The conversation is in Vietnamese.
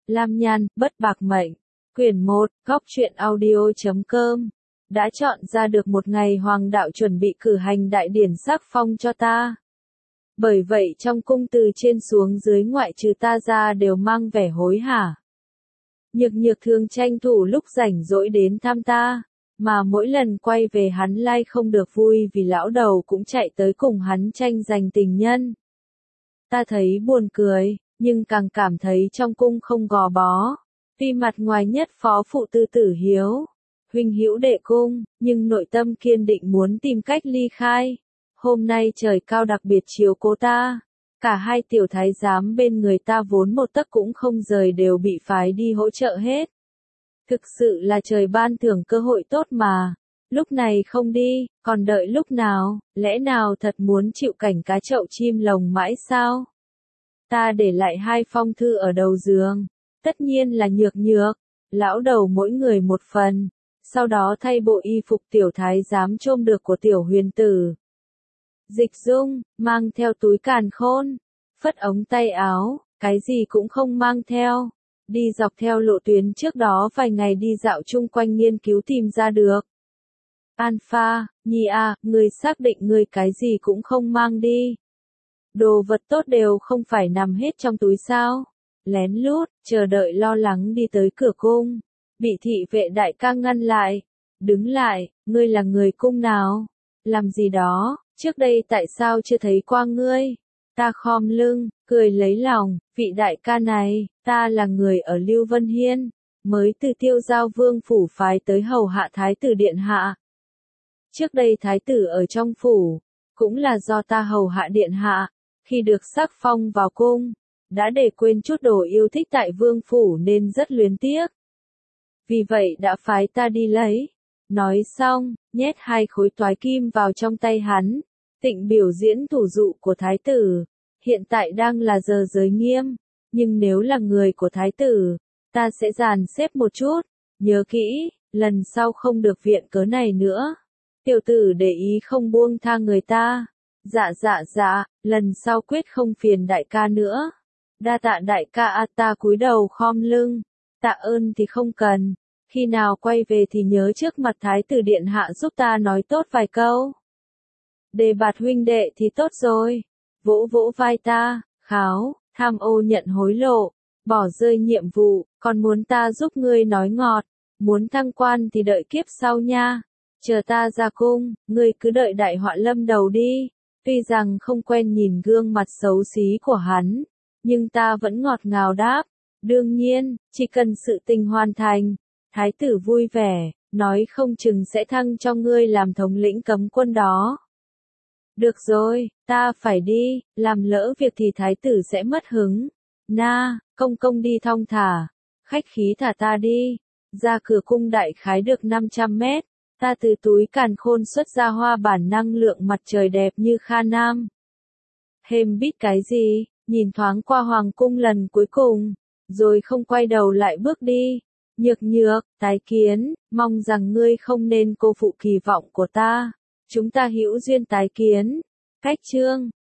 Lam Nhan, Bất Bạc Mệnh. Quyển 1, Góc truyện audio.com. Đã chọn ra được một ngày hoàng đạo chuẩn bị cử hành đại điển sắc phong cho ta. Bởi vậy trong cung từ trên xuống dưới ngoại trừ ta ra đều mang vẻ hối hả. Nhược Nhược thường tranh thủ lúc rảnh rỗi đến thăm ta, mà mỗi lần quay về hắn lai không được vui vì lão đầu cũng chạy tới cùng hắn tranh giành tình nhân. Ta thấy buồn cười, nhưng càng cảm thấy trong cung không gò bó. Tuy mặt ngoài nhất phó phụ tư tử hiếu, huynh hữu đệ cung, nhưng nội tâm kiên định muốn tìm cách ly khai. Hôm nay trời cao đặc biệt chiếu cố ta. Cả hai tiểu thái giám bên người ta vốn một tấc cũng không rời đều bị phái đi hỗ trợ hết. Thực sự là trời ban thưởng cơ hội tốt mà. Lúc này không đi, còn đợi lúc nào, lẽ nào thật muốn chịu cảnh cá chậu chim lồng mãi sao? Ta để lại 2 phong thư ở đầu giường. Tất nhiên là Nhược Nhược, lão đầu mỗi người một phần. Sau đó thay bộ y phục tiểu thái giám trôm được của tiểu huyền tử. Dịch Dung, mang theo túi càn khôn, phất ống tay áo, cái gì cũng không mang theo. Đi dọc theo lộ tuyến trước đó vài ngày đi dạo chung quanh nghiên cứu tìm ra được. Alpha, Nhi à, ngươi xác định ngươi cái gì cũng không mang đi. Đồ vật tốt đều không phải nằm hết trong túi sao. Lén lút, chờ đợi lo lắng đi tới cửa cung. Bị thị vệ đại ca ngăn lại. Đứng lại, ngươi là người cung nào? Làm gì đó, trước đây tại sao chưa thấy qua ngươi? Ta khom lưng, cười lấy lòng, vị đại ca này, ta là người ở Lưu Vân Hiên, mới từ Tiêu Giao Vương phủ phái tới hầu hạ thái tử điện hạ. Trước đây thái tử ở trong phủ, cũng là do ta hầu hạ điện hạ, khi được sắc phong vào cung, đã để quên chút đồ yêu thích tại vương phủ nên rất luyến tiếc. Vì vậy đã phái ta đi lấy. Nói xong, nhét 2 khối toái kim vào trong tay hắn. Tịnh biểu diễn thủ dụ của thái tử. Hiện tại đang là giờ giới nghiêm. Nhưng nếu là người của thái tử, ta sẽ dàn xếp một chút. Nhớ kỹ, lần sau không được viện cớ này nữa. Tiểu tử để ý không buông tha người ta. Dạ, lần sau quyết không phiền đại ca nữa. Đa tạ đại ca à, ta cúi đầu khom lưng. Tạ ơn thì không cần. Khi nào quay về thì nhớ trước mặt thái tử điện hạ giúp ta nói tốt vài câu. Đề bạt huynh đệ thì tốt rồi. Vỗ vỗ vai ta, kháo, tham ô nhận hối lộ, bỏ rơi nhiệm vụ, còn muốn ta giúp ngươi nói ngọt. Muốn thăng quan thì đợi kiếp sau nha. Chờ ta ra cung, ngươi cứ đợi đại họa lâm đầu đi. Tuy rằng không quen nhìn gương mặt xấu xí của hắn, nhưng ta vẫn ngọt ngào đáp. Đương nhiên, chỉ cần sự tình hoàn thành. Thái tử vui vẻ, nói không chừng sẽ thăng cho ngươi làm thống lĩnh cấm quân đó. Được rồi, ta phải đi, làm lỡ việc thì thái tử sẽ mất hứng. Na, công đi thong thả, khách khí thả ta đi. Ra cửa cung đại khái được 500 mét, ta từ túi càn khôn xuất ra hoa bản năng lượng mặt trời đẹp như Kha Nam. Hêm biết cái gì, nhìn thoáng qua hoàng cung lần cuối cùng, rồi không quay đầu lại bước đi. Nhược Nhược, tái kiến, mong rằng ngươi không nên cô phụ kỳ vọng của ta. Chúng ta hữu duyên tái kiến. Cách chương